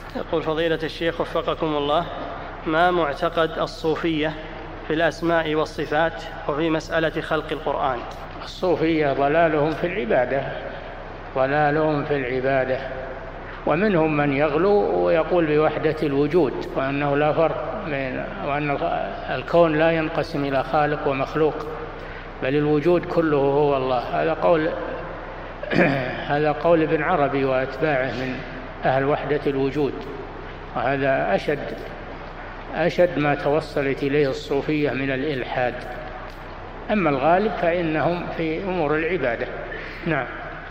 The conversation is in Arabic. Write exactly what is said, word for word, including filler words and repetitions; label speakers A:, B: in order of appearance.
A: يقول فضيلة الشيخ وفقكم الله، ما معتقد الصوفية في الأسماء والصفات وفي مسألة خلق القرآن؟
B: الصوفية ضلالهم في العبادة ضلالهم في العبادة ومنهم من يغلو ويقول بوحدة الوجود وأنه لا فرق بين وأن الكون لا ينقسم إلى خالق ومخلوق بل الوجود كله هو الله. هذا قول هذا قول ابن عربي وأتباعه من أهل وحدة الوجود، وهذا أشد أشد ما توصلت إليه الصوفية من الإلحاد. أما الغالب فإنهم في أمور العبادة. نعم.